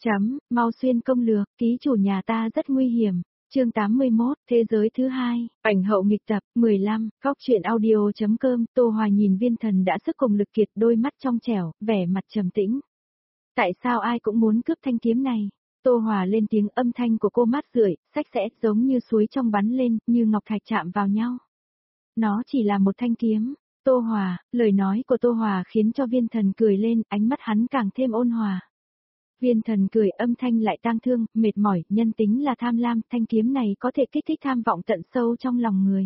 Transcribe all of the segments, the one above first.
Mau xuyên công lược, ký chủ nhà ta rất nguy hiểm. Chương 81, Thế giới thứ hai, ảnh hậu nghịch tập, 15, Cóc truyện audio.com, Tô Hòa nhìn Viên Thần đã sức cùng lực kiệt, đôi mắt trong trẻo, vẻ mặt trầm tĩnh. Tại sao ai cũng muốn cướp thanh kiếm này? Tô Hòa lên tiếng, âm thanh của cô mát rượi, sạch sẽ, giống như suối trong bắn lên, như ngọc thạch chạm vào nhau. Nó chỉ là một thanh kiếm. Tô Hòa, lời nói của Tô Hòa khiến cho Viên Thần cười lên, ánh mắt hắn càng thêm ôn hòa. Viên Thần cười, âm thanh lại tang thương, mệt mỏi, nhân tính là tham lam, thanh kiếm này có thể kích thích tham vọng tận sâu trong lòng người.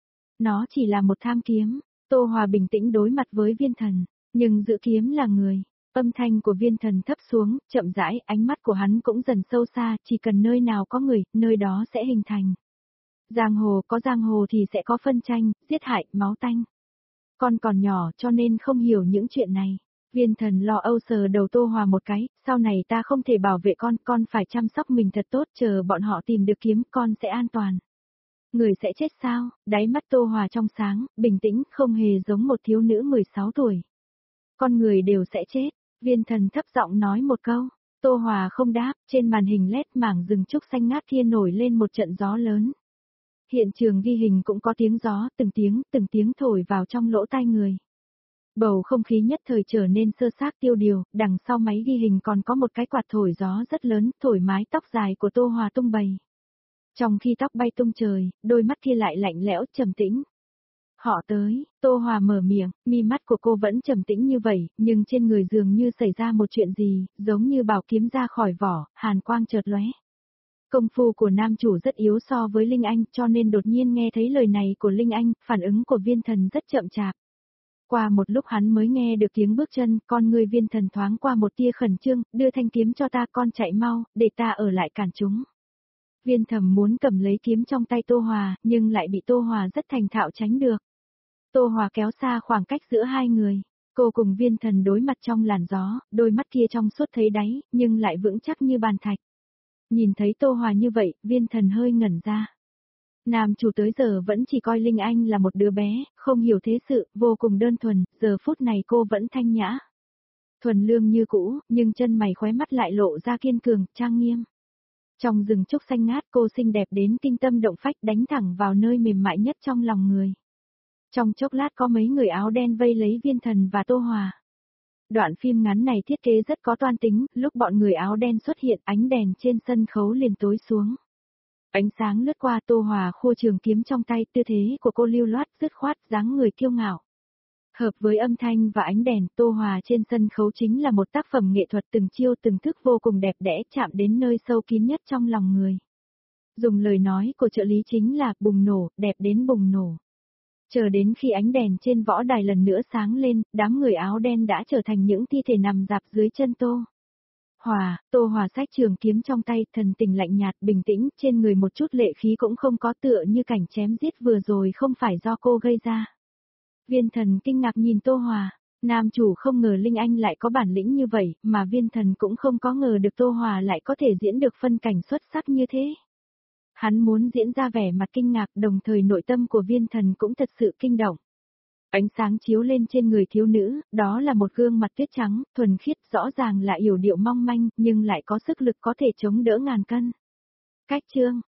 Nó chỉ là một tham kiếm. Tô Hòa bình tĩnh đối mặt với Viên Thần, nhưng giữ kiếm là người. Âm thanh của Viên Thần thấp xuống, chậm rãi, ánh mắt của hắn cũng dần sâu xa, chỉ cần nơi nào có người, nơi đó sẽ hình thành. Giang hồ, có giang hồ thì sẽ có phân tranh, giết hại, máu tanh. Con còn nhỏ cho nên không hiểu những chuyện này. Viên Thần lo âu sờ đầu Tô Hòa một cái, sau này ta không thể bảo vệ con phải chăm sóc mình thật tốt, chờ bọn họ tìm được kiếm, con sẽ an toàn. Người sẽ chết sao? Đáy mắt Tô Hòa trong sáng, bình tĩnh, không hề giống một thiếu nữ 16 tuổi. Con người đều sẽ chết. Viên Thần thấp giọng nói một câu. Tô Hòa không đáp, trên màn hình LED mảng rừng trúc xanh ngát kia nổi lên một trận gió lớn. Hiện trường ghi hình cũng có tiếng gió, từng tiếng thổi vào trong lỗ tai người. Bầu không khí nhất thời trở nên sơ xác tiêu điều, đằng sau máy ghi hình còn có một cái quạt thổi gió rất lớn, thổi mái tóc dài của Tô Hòa tung bay. Trong khi tóc bay tung trời, đôi mắt kia lại lạnh lẽo, trầm tĩnh. Họ tới, Tô Hòa mở miệng, mi mắt của cô vẫn trầm tĩnh như vậy, nhưng trên người dường như xảy ra một chuyện gì, giống như bảo kiếm ra khỏi vỏ, hàn quang chợt lóe. Công phu của nam chủ rất yếu so với Linh Anh, cho nên đột nhiên nghe thấy lời này của Linh Anh, phản ứng của Viên Thần rất chậm chạp. Qua một lúc hắn mới nghe được tiếng bước chân, con người Viên Thần thoáng qua một tia khẩn trương, đưa thanh kiếm cho ta, con chạy mau, để ta ở lại cản chúng. Viên Thầm muốn cầm lấy kiếm trong tay Tô Hòa, nhưng lại bị Tô Hòa rất thành thạo tránh được. Tô Hòa kéo xa khoảng cách giữa hai người. Cô cùng Viên Thần đối mặt trong làn gió, đôi mắt kia trong suốt thấy đáy, nhưng lại vững chắc như bàn thạch. Nhìn thấy Tô Hòa như vậy, Viên Thần hơi ngẩn ra. Nam chủ tới giờ vẫn chỉ coi Linh Anh là một đứa bé, không hiểu thế sự, vô cùng đơn thuần, giờ phút này cô vẫn thanh nhã. Thuần lương như cũ, nhưng chân mày khóe mắt lại lộ ra kiên cường, trang nghiêm. Trong rừng trúc xanh ngát cô xinh đẹp đến kinh tâm động phách, đánh thẳng vào nơi mềm mại nhất trong lòng người. Trong chốc lát có mấy người áo đen vây lấy Viên Thần và Tô Hòa. Đoạn phim ngắn này thiết kế rất có toan tính, lúc bọn người áo đen xuất hiện ánh đèn trên sân khấu liền tối xuống. Ánh sáng lướt qua Tô Hòa khua trường kiếm trong tay, tư thế của cô lưu loát, dứt khoát, dáng người kiêu ngạo. Hợp với âm thanh và ánh đèn, Tô Hòa trên sân khấu chính là một tác phẩm nghệ thuật từng chiêu từng thức vô cùng đẹp đẽ, chạm đến nơi sâu kín nhất trong lòng người. Dùng lời nói của trợ lý chính là bùng nổ, đẹp đến bùng nổ. Chờ đến khi ánh đèn trên võ đài lần nữa sáng lên, đám người áo đen đã trở thành những thi thể nằm rạp dưới chân Tô Hòa xách trường kiếm trong tay, thần tình lạnh nhạt, bình tĩnh, trên người một chút lệ khí cũng không có, tựa như cảnh chém giết vừa rồi không phải do cô gây ra. Viên Thần kinh ngạc nhìn Tô Hòa, nam chủ không ngờ Linh Anh lại có bản lĩnh như vậy, mà Viên Thần cũng không có ngờ được Tô Hòa lại có thể diễn được phân cảnh xuất sắc như thế. Hắn muốn diễn ra vẻ mặt kinh ngạc, đồng thời nội tâm của Viên Thần cũng thật sự kinh động. Ánh sáng chiếu lên trên người thiếu nữ, đó là một gương mặt tuyết trắng, thuần khiết, rõ ràng là yểu điệu mong manh, nhưng lại có sức lực có thể chống đỡ ngàn cân. Cách chương,